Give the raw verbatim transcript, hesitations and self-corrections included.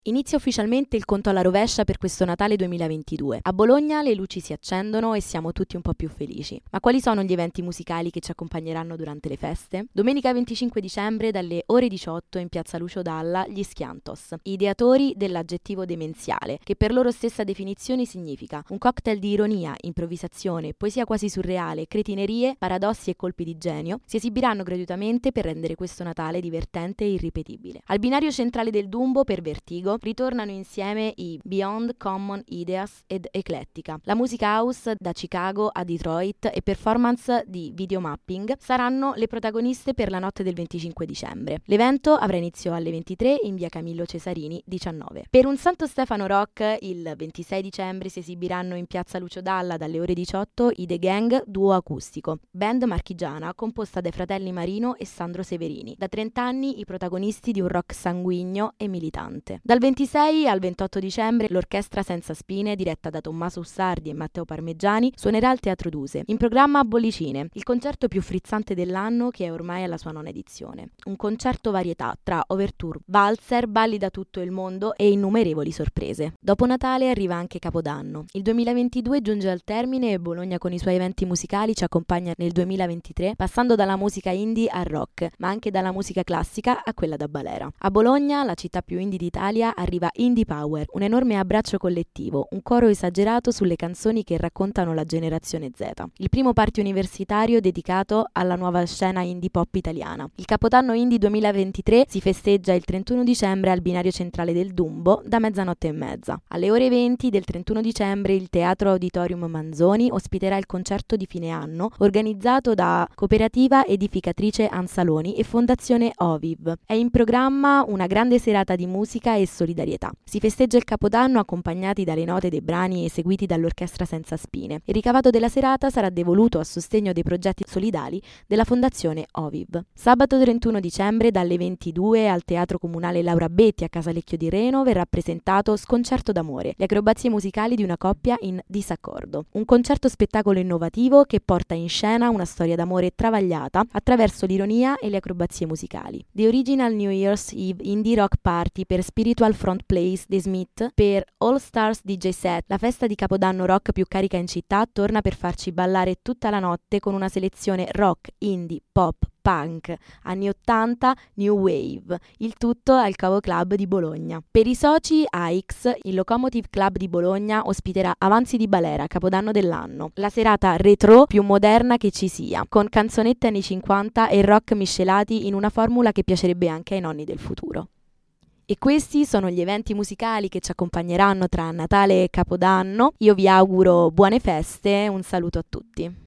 Inizia ufficialmente il conto alla rovescia per questo Natale duemilaventidue. A Bologna le luci si accendono e siamo tutti un po' più felici. Ma quali sono gli eventi musicali che ci accompagneranno durante le feste? Domenica venticinque dicembre dalle ore diciotto in piazza Lucio Dalla gli Schiantos, ideatori dell'aggettivo demenziale, che per loro stessa definizione significa un cocktail di ironia, improvvisazione, poesia quasi surreale, cretinerie, paradossi e colpi di genio, si esibiranno gratuitamente per rendere questo Natale divertente e irripetibile. Al binario centrale del Dumbo, per Vertigo, ritornano insieme i Beyond Common Ideas ed Eclettica. La musica house da Chicago a Detroit e performance di videomapping saranno le protagoniste per la notte del venticinque dicembre. L'evento avrà inizio alle ventitré in via Camillo Cesarini diciannove. Per un Santo Stefano Rock il ventisei dicembre si esibiranno in piazza Lucio Dalla dalle ore diciotto i The Gang duo acustico, band marchigiana composta dai fratelli Marino e Sandro Severini. Da trenta anni i protagonisti di un rock sanguigno e militante. Dal ventisei al ventotto dicembre l'Orchestra Senza Spine, diretta da Tommaso Ussardi e Matteo Parmeggiani, suonerà al Teatro Duse. In programma Bollicine, il concerto più frizzante dell'anno che è ormai alla sua nona edizione. Un concerto varietà tra overture, valzer, balli da tutto il mondo e innumerevoli sorprese. Dopo Natale arriva anche Capodanno. Il duemilaventidue giunge al termine e Bologna con i suoi eventi musicali ci accompagna nel duemilaventitré, passando dalla musica indie al rock, ma anche dalla musica classica a quella da balera. A Bologna, la città più indie d'Italia, arriva Indie Power, un enorme abbraccio collettivo, un coro esagerato sulle canzoni che raccontano la generazione Z. Il primo party universitario dedicato alla nuova scena indie pop italiana. Il Capodanno Indie duemilaventitré si festeggia il trentuno dicembre al binario centrale del Dumbo da mezzanotte e mezza. Alle ore venti del trentuno dicembre il Teatro Auditorium Manzoni ospiterà il concerto di fine anno organizzato da Cooperativa Edificatrice Ansaloni e Fondazione Oviv. È in programma una grande serata di musica e solidarietà. Si festeggia il Capodanno accompagnati dalle note dei brani eseguiti dall'Orchestra Senza Spine. Il ricavato della serata sarà devoluto a sostegno dei progetti solidali della Fondazione Oviv. Sabato trentuno dicembre dalle ventidue al Teatro Comunale Laura Betti a Casalecchio di Reno verrà presentato Sconcerto d'amore, le acrobazie musicali di una coppia in disaccordo. Un concerto spettacolo innovativo che porta in scena una storia d'amore travagliata attraverso l'ironia e le acrobazie musicali. The Original New Year's Eve Indie Rock Party per Spiritual Front Place The Smith per All Stars D J Set, la festa di Capodanno rock più carica in città, torna per farci ballare tutta la notte con una selezione rock, indie, pop, punk, anni ottanta, new wave, il tutto al Cavo Club di Bologna. Per i soci A X, il Locomotive Club di Bologna ospiterà Avanzi di Balera, Capodanno dell'anno, la serata retro più moderna che ci sia, con canzonette anni cinquanta e rock miscelati in una formula che piacerebbe anche ai nonni del futuro. E questi sono gli eventi musicali che ci accompagneranno tra Natale e Capodanno. Io vi auguro buone feste, un saluto a tutti.